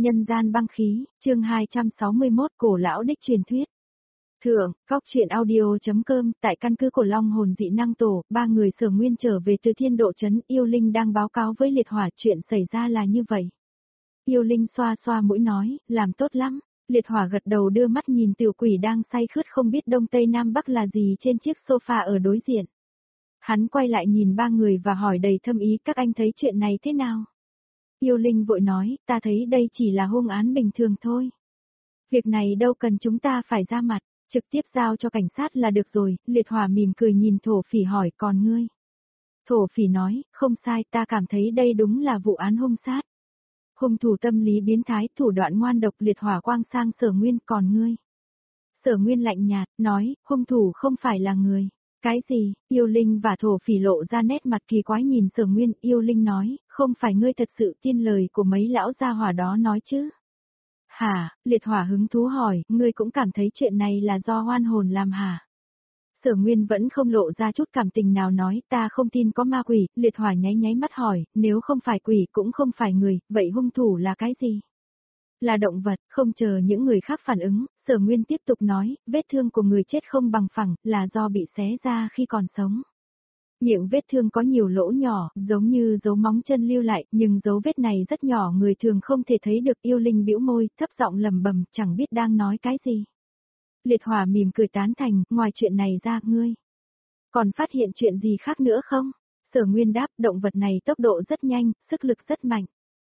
Nhân gian băng khí, chương 261 cổ lão đích truyền thuyết. Thượng, Cóc truyện audio.com, tại căn cứ của Long hồn dị năng tổ, ba người Sở Nguyên trở về từ Thiên Độ Trấn, Yêu Linh đang báo cáo với Liệt Hỏa chuyện xảy ra là như vậy. Yêu Linh xoa xoa mũi nói, làm tốt lắm. Liệt Hỏa gật đầu đưa mắt nhìn tiểu quỷ đang say khướt không biết đông tây nam bắc là gì trên chiếc sofa ở đối diện. Hắn quay lại nhìn ba người và hỏi đầy thâm ý, các anh thấy chuyện này thế nào? Yêu Linh vội nói, ta thấy đây chỉ là hung án bình thường thôi. Việc này đâu cần chúng ta phải ra mặt, trực tiếp giao cho cảnh sát là được rồi. Liệt Hỏa mỉm cười nhìn Thổ Phỉ hỏi, còn ngươi? Thổ Phỉ nói, không sai, ta cảm thấy đây đúng là vụ án hung sát. Hung thủ tâm lý biến thái, thủ đoạn ngoan độc. Liệt Hỏa quang sang Sở Nguyên, còn ngươi? Sở Nguyên lạnh nhạt, nói, hung thủ không phải là người. Cái gì? Yêu Linh và Thổ Phỉ lộ ra nét mặt kỳ quái nhìn Sở Nguyên. Yêu Linh nói, không phải ngươi thật sự tin lời của mấy lão gia hỏa đó nói chứ? Hả? Liệt Hỏa hứng thú hỏi, ngươi cũng cảm thấy chuyện này là do oan hồn làm hả? Sở Nguyên vẫn không lộ ra chút cảm tình nào nói, ta không tin có ma quỷ. Liệt Hỏa nháy nháy mắt hỏi, nếu không phải quỷ cũng không phải người, vậy hung thủ là cái gì? Là động vật. Không chờ những người khác phản ứng, Sở Nguyên tiếp tục nói, vết thương của người chết không bằng phẳng, là do bị xé ra khi còn sống. Miệng vết thương có nhiều lỗ nhỏ, giống như dấu móng chân lưu lại, nhưng dấu vết này rất nhỏ, người thường không thể thấy được. Yêu Linh bĩu môi, thấp giọng lẩm bẩm, chẳng biết đang nói cái gì. Liệt Hỏa mỉm cười tán thành, ngoài chuyện này ra, ngươi còn phát hiện chuyện gì khác nữa không? Sở Nguyên đáp, động vật này tốc độ rất nhanh, sức lực rất mạnh.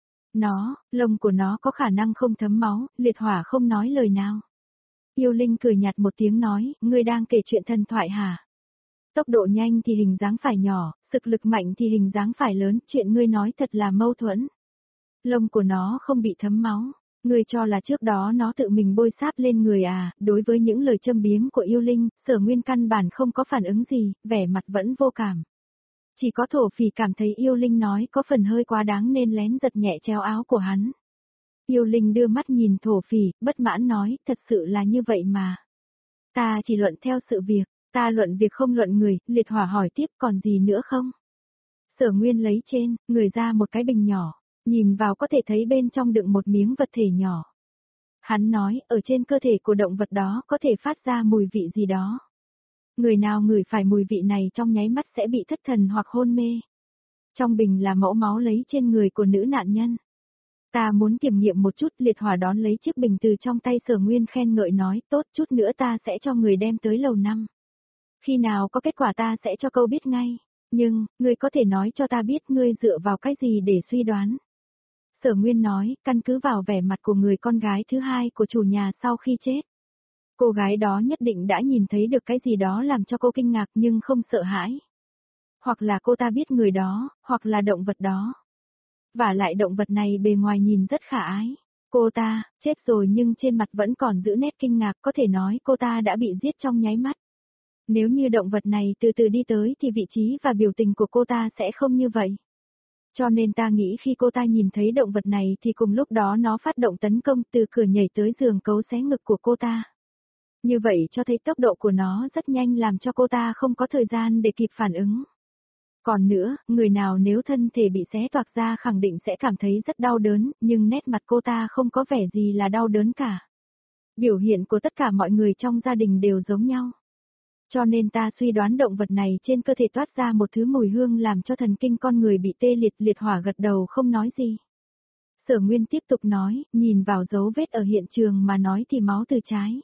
Lông của nó có khả năng không thấm máu. Liệt Hỏa không nói lời nào. Yêu Linh cười nhạt một tiếng nói, ngươi đang kể chuyện thần thoại hả? Tốc độ nhanh thì hình dáng phải nhỏ, sức lực mạnh thì hình dáng phải lớn, chuyện ngươi nói thật là mâu thuẫn. Lông của nó không bị thấm máu, ngươi cho là trước đó nó tự mình bôi sáp lên người à? Đối với những lời châm biếm của Yêu Linh, Sở Nguyên căn bản không có phản ứng gì, vẻ mặt vẫn vô cảm. Chỉ có Thổ Phỉ cảm thấy Yêu Linh nói có phần hơi quá đáng nên lén giật nhẹ chéo áo của hắn. Yêu Linh đưa mắt nhìn Thổ Phỉ, bất mãn nói, thật sự là như vậy mà. Ta chỉ luận theo sự việc, ta luận việc không luận người. Liệt Hỏa hỏi tiếp, còn gì nữa không? Sở Nguyên lấy trên người ra một cái bình nhỏ, nhìn vào có thể thấy bên trong đựng một miếng vật thể nhỏ. Hắn nói, ở trên cơ thể của động vật đó có thể phát ra mùi vị gì đó. Người nào ngửi phải mùi vị này trong nháy mắt sẽ bị thất thần hoặc hôn mê. Trong bình là mẫu máu lấy trên người của nữ nạn nhân. Ta muốn kiểm nghiệm một chút. Liệt Hỏa đón lấy chiếc bình từ trong tay Sở Nguyên khen ngợi nói, tốt, chút nữa ta sẽ cho người đem tới lầu 5. Khi nào có kết quả ta sẽ cho câu biết ngay. Nhưng, ngươi có thể nói cho ta biết ngươi dựa vào cái gì để suy đoán? Sở Nguyên nói, căn cứ vào vẻ mặt của người con gái thứ hai của chủ nhà sau khi chết. Cô gái đó nhất định đã nhìn thấy được cái gì đó làm cho cô kinh ngạc nhưng không sợ hãi. Hoặc là cô ta biết người đó, hoặc là động vật đó. Và lại động vật này bề ngoài nhìn rất khả ái. Cô ta, chết rồi nhưng trên mặt vẫn còn giữ nét kinh ngạc, có thể nói cô ta đã bị giết trong nháy mắt. Nếu như động vật này từ từ đi tới thì vị trí và biểu tình của cô ta sẽ không như vậy. Cho nên ta nghĩ khi cô ta nhìn thấy động vật này thì cùng lúc đó nó phát động tấn công, từ cửa nhảy tới giường cấu xé ngực của cô ta. Như vậy cho thấy tốc độ của nó rất nhanh làm cho cô ta không có thời gian để kịp phản ứng. Còn nữa, người nào nếu thân thể bị xé toạc ra khẳng định sẽ cảm thấy rất đau đớn, nhưng nét mặt cô ta không có vẻ gì là đau đớn cả. Biểu hiện của tất cả mọi người trong gia đình đều giống nhau. Cho nên ta suy đoán động vật này trên cơ thể toát ra một thứ mùi hương làm cho thần kinh con người bị tê liệt. Liệt Hỏa gật đầu không nói gì. Sở Nguyên tiếp tục nói, nhìn vào dấu vết ở hiện trường mà nói thì máu từ trái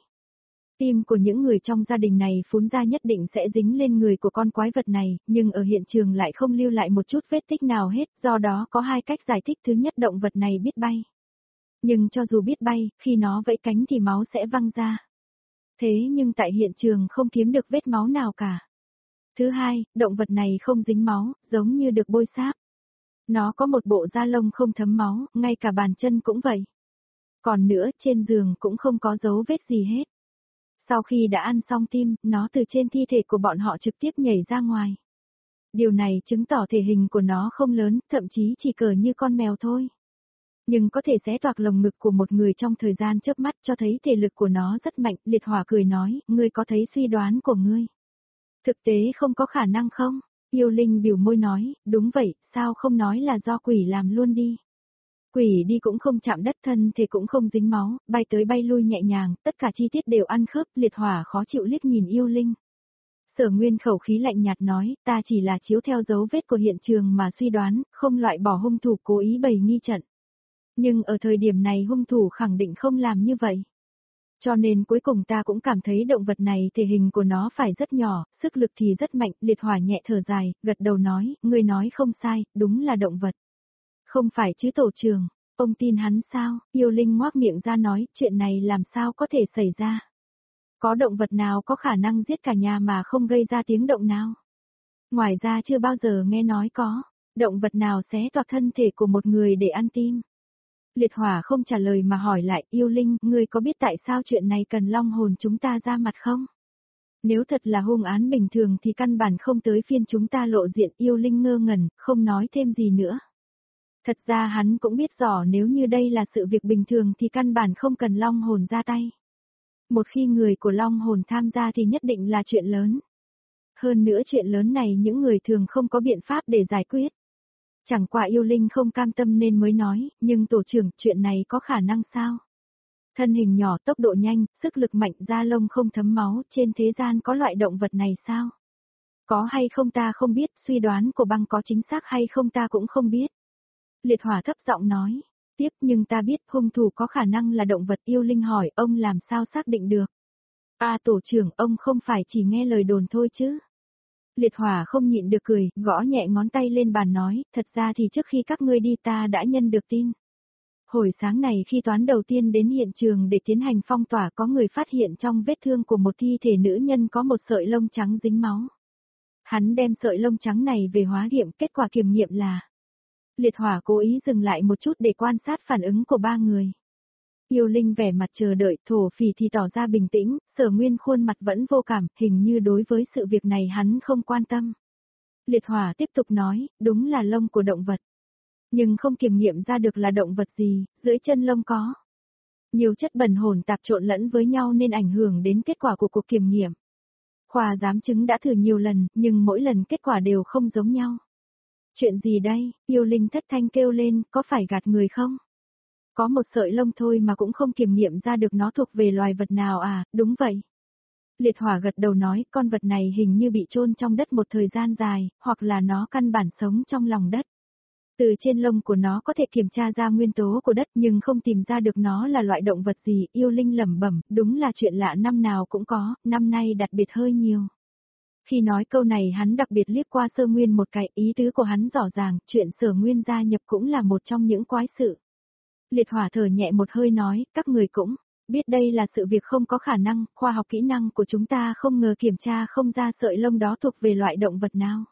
tim của những người trong gia đình này phun ra nhất định sẽ dính lên người của con quái vật này, nhưng ở hiện trường lại không lưu lại một chút vết tích nào hết, do đó có hai cách giải thích. Thứ nhất, động vật này biết bay. Nhưng cho dù biết bay, khi nó vẫy cánh thì máu sẽ văng ra. Thế nhưng tại hiện trường không kiếm được vết máu nào cả. Thứ hai, động vật này không dính máu, giống như được bôi sáp. Nó có một bộ da lông không thấm máu, ngay cả bàn chân cũng vậy. Còn nữa, trên giường cũng không có dấu vết gì hết. Sau khi đã ăn xong tim, nó từ trên thi thể của bọn họ trực tiếp nhảy ra ngoài. Điều này chứng tỏ thể hình của nó không lớn, thậm chí chỉ cỡ như con mèo thôi. Nhưng có thể xé toạc lồng ngực của một người trong thời gian chớp mắt, cho thấy thể lực của nó rất mạnh. Liệt Hỏa cười nói, ngươi có thấy suy đoán của ngươi thực tế không có khả năng không? Yêu Linh biểu môi nói, đúng vậy, sao không nói là do quỷ làm luôn đi. Quỷ đi cũng không chạm đất, thân thể cũng không dính máu, bay tới bay lui nhẹ nhàng, tất cả chi tiết đều ăn khớp. Liệt Hỏa khó chịu liếc nhìn Yêu Linh. Sở Nguyên khẩu khí lạnh nhạt nói, ta chỉ là chiếu theo dấu vết của hiện trường mà suy đoán, không loại bỏ hung thủ cố ý bày nghi trận. Nhưng ở thời điểm này hung thủ khẳng định không làm như vậy. Cho nên cuối cùng ta cũng cảm thấy động vật này thể hình của nó phải rất nhỏ, sức lực thì rất mạnh. Liệt Hỏa nhẹ thở dài, gật đầu nói, ngươi nói không sai, đúng là động vật. Không phải chứ tổ trưởng, ông tin hắn sao? Yêu Linh ngoác miệng ra nói, chuyện này làm sao có thể xảy ra? Có động vật nào có khả năng giết cả nhà mà không gây ra tiếng động nào? Ngoài ra chưa bao giờ nghe nói có động vật nào xé toạc thân thể của một người để ăn tim. Liệt Hỏa không trả lời mà hỏi lại, Yêu Linh, ngươi có biết tại sao chuyện này cần long hồn chúng ta ra mặt không? Nếu thật là hung án bình thường thì căn bản không tới phiên chúng ta lộ diện. Yêu Linh ngơ ngẩn, không nói thêm gì nữa. Thật ra hắn cũng biết rõ nếu như đây là sự việc bình thường thì căn bản không cần long hồn ra tay. Một khi người của long hồn tham gia thì nhất định là chuyện lớn. Hơn nữa chuyện lớn này những người thường không có biện pháp để giải quyết. Chẳng qua Yêu Linh không cam tâm nên mới nói, nhưng tổ trưởng, chuyện này có khả năng sao? Thân hình nhỏ, tốc độ nhanh, sức lực mạnh, da lông không thấm máu, trên thế gian có loại động vật này sao? Có hay không ta không biết, suy đoán của băng có chính xác hay không ta cũng không biết. Liệt Hỏa thấp giọng nói, tiếp, nhưng ta biết hung thủ có khả năng là động vật. Yêu Linh hỏi, ông làm sao xác định được? Tổ trưởng, ông không phải chỉ nghe lời đồn thôi chứ? Liệt Hỏa không nhịn được cười, gõ nhẹ ngón tay lên bàn nói, thật ra thì trước khi các ngươi đi ta đã nhận được tin. Hồi sáng này khi toán đầu tiên đến hiện trường để tiến hành phong tỏa, có người phát hiện trong vết thương của một thi thể nữ nhân có một sợi lông trắng dính máu. Hắn đem sợi lông trắng này về hóa nghiệm, kết quả kiểm nghiệm là... Liệt Hỏa cố ý dừng lại một chút để quan sát phản ứng của ba người. Yêu Linh vẻ mặt chờ đợi, Thổ Phỉ thì tỏ ra bình tĩnh, Sở Nguyên khuôn mặt vẫn vô cảm, hình như đối với sự việc này hắn không quan tâm. Liệt Hỏa tiếp tục nói, đúng là lông của động vật. Nhưng không kiểm nghiệm ra được là động vật gì, dưới chân lông có nhiều chất bẩn hỗn tạp trộn lẫn với nhau nên ảnh hưởng đến kết quả của cuộc kiểm nghiệm. Khoa giám chứng đã thử nhiều lần, nhưng mỗi lần kết quả đều không giống nhau. Chuyện gì đây? Yêu Linh thất thanh kêu lên, có phải gạt người không? Có một sợi lông thôi mà cũng không kiểm nghiệm ra được nó thuộc về loài vật nào à? Đúng vậy. Liệt Hỏa gật đầu nói, con vật này hình như bị chôn trong đất một thời gian dài, hoặc là nó căn bản sống trong lòng đất. Từ trên lông của nó có thể kiểm tra ra nguyên tố của đất nhưng không tìm ra được nó là loại động vật gì. Yêu Linh lẩm bẩm, đúng là chuyện lạ, năm nào cũng có, năm nay đặc biệt hơi nhiều. Khi nói câu này hắn đặc biệt liếc qua Sơ Nguyên một cái, ý tứ của hắn rõ ràng, chuyện Sở Nguyên gia nhập cũng là một trong những quái sự. Liệt Hỏa thở nhẹ một hơi nói, các người cũng biết đây là sự việc không có khả năng, khoa học kỹ năng của chúng ta không ngờ kiểm tra không ra sợi lông đó thuộc về loại động vật nào.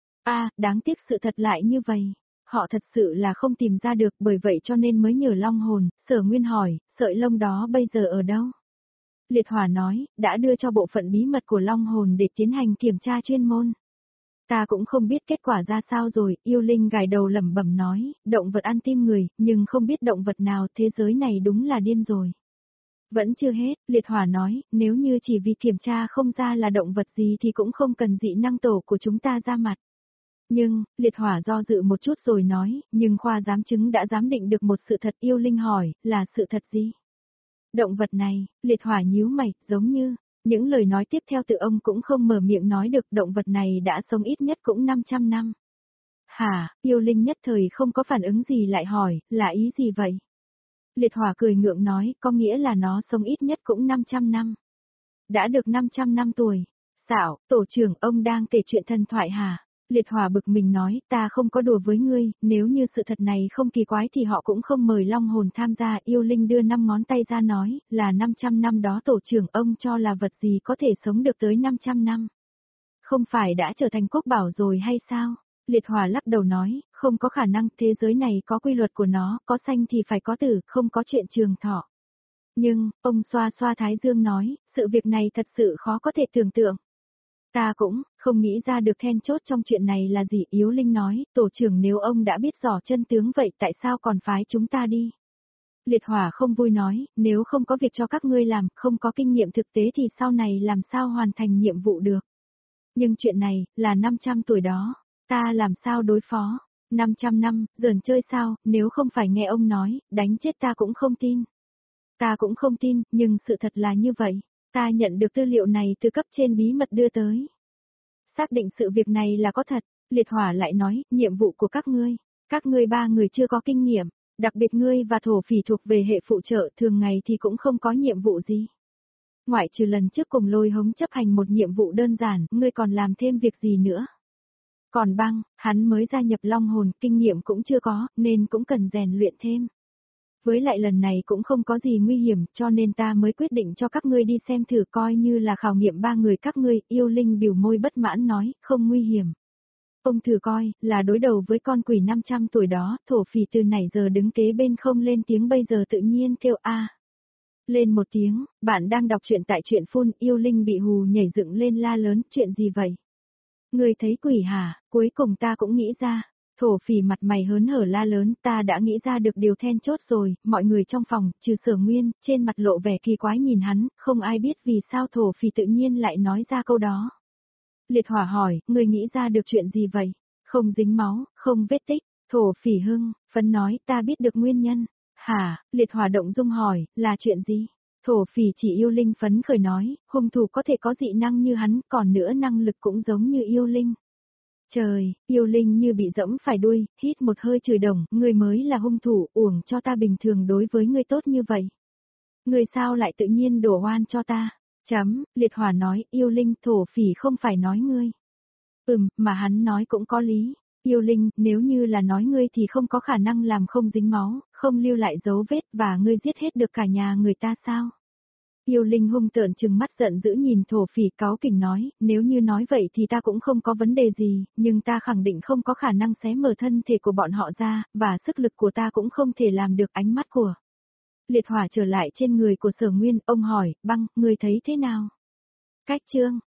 Đáng tiếc sự thật lại như vậy. Họ thật sự là không tìm ra được, bởi vậy cho nên mới nhờ long hồn. Sở Nguyên hỏi, sợi lông đó bây giờ ở đâu? Liệt Hỏa nói, đã đưa cho bộ phận bí mật của long hồn để tiến hành kiểm tra chuyên môn. Ta cũng không biết kết quả ra sao rồi. Yêu Linh gài đầu lẩm bẩm nói, động vật ăn tim người, nhưng không biết động vật nào, thế giới này đúng là điên rồi. Vẫn chưa hết, Liệt Hỏa nói, nếu như chỉ vì kiểm tra không ra là động vật gì thì cũng không cần dị năng tổ của chúng ta ra mặt. Nhưng, Liệt Hỏa do dự một chút rồi nói, nhưng khoa giám chứng đã giám định được một sự thật. Yêu Linh hỏi, là sự thật gì? Động vật này, Liệt Hỏa nhíu mày, giống như, những lời nói tiếp theo từ ông cũng không mở miệng nói được, động vật này đã sống ít nhất cũng 500 năm. Hả? Yêu Linh nhất thời không có phản ứng gì lại hỏi, là ý gì vậy? Liệt Hỏa cười ngượng nói, có nghĩa là nó sống ít nhất cũng 500 năm. Đã được 500 năm tuổi. Xảo, tổ trưởng, ông đang kể chuyện thần thoại hả? Liệt Hỏa bực mình nói, ta không có đùa với ngươi, nếu như sự thật này không kỳ quái thì họ cũng không mời long hồn tham gia. Yêu Linh đưa 5 ngón tay ra nói, là 500 năm đó tổ trưởng ông cho là vật gì có thể sống được tới 500 năm. Không phải đã trở thành quốc bảo rồi hay sao? Liệt Hỏa lắc đầu nói, không có khả năng, thế giới này có quy luật của nó, có sanh thì phải có tử, không có chuyện trường thọ. Nhưng, ông xoa xoa thái dương nói, sự việc này thật sự khó có thể tưởng tượng. Ta cũng không nghĩ ra được then chốt trong chuyện này là gì. Yếu Linh nói, tổ trưởng nếu ông đã biết rõ chân tướng vậy tại sao còn phái chúng ta đi? Liệt Hỏa không vui nói, nếu không có việc cho các ngươi làm, không có kinh nghiệm thực tế thì sau này làm sao hoàn thành nhiệm vụ được. Nhưng chuyện này, là 500 tuổi đó, ta làm sao đối phó? 500 năm, giỡn chơi sao, nếu không phải nghe ông nói, đánh chết ta cũng không tin. Ta cũng không tin, nhưng sự thật là như vậy. Ta nhận được tư liệu này từ cấp trên bí mật đưa tới. Xác định sự việc này là có thật, Liệt Hỏa lại nói, nhiệm vụ của các ngươi ba người chưa có kinh nghiệm, đặc biệt ngươi và thổ phỉ thuộc về hệ phụ trợ, thường ngày thì cũng không có nhiệm vụ gì. Ngoại trừ lần trước cùng Lôi Hống chấp hành một nhiệm vụ đơn giản, ngươi còn làm thêm việc gì nữa? Còn Băng, hắn mới gia nhập Long Hồn, kinh nghiệm cũng chưa có, nên cũng cần rèn luyện thêm. Với lại lần này cũng không có gì nguy hiểm, cho nên ta mới quyết định cho các ngươi đi xem thử coi như là khảo nghiệm ba người các ngươi, Yêu Linh biểu môi bất mãn nói, không nguy hiểm. Ông thử coi, là đối đầu với con quỷ 500 tuổi đó, thổ phỉ từ nãy giờ đứng kế bên không lên tiếng bây giờ tự nhiên kêu a. Lên một tiếng, bạn đang đọc truyện tại truyện phun, Yêu Linh bị hù nhảy dựng lên la lớn, chuyện gì vậy? Người thấy quỷ hả, cuối cùng ta cũng nghĩ ra. Thổ phỉ mặt mày hớn hở la lớn, ta đã nghĩ ra được điều then chốt rồi, mọi người trong phòng, trừ Sở Nguyên, trên mặt lộ vẻ kỳ quái nhìn hắn, không ai biết vì sao thổ phỉ tự nhiên lại nói ra câu đó. Liệt Hỏa hỏi, người nghĩ ra được chuyện gì vậy? Không dính máu, không vết tích, thổ phỉ hưng, phấn nói, ta biết được nguyên nhân. Hả, Liệt Hỏa động dung hỏi, là chuyện gì? Thổ phỉ chỉ Yêu Linh phấn khởi nói, hung thủ có thể có dị năng như hắn, còn nữa năng lực cũng giống như Yêu Linh. Trời, Yêu Linh như bị dẫm phải đuôi, hít một hơi chửi đồng, ngươi mới là hung thủ, uổng cho ta bình thường đối với ngươi tốt như vậy. Ngươi sao lại tự nhiên đổ oan cho ta? Liệt Hỏa nói, Yêu Linh thổ phỉ không phải nói ngươi. Mà hắn nói cũng có lý. Yêu Linh, nếu như là nói ngươi thì không có khả năng làm không dính máu, không lưu lại dấu vết và ngươi giết hết được cả nhà người ta sao? Yêu Linh hung tợn trừng mắt giận dữ nhìn thổ phỉ cáu kỉnh nói, nếu như nói vậy thì ta cũng không có vấn đề gì, nhưng ta khẳng định không có khả năng xé mở thân thể của bọn họ ra, và sức lực của ta cũng không thể làm được ánh mắt của. Liệt Hỏa trở lại trên người của Sở Nguyên, ông hỏi, Băng, ngươi thấy thế nào? Cách chương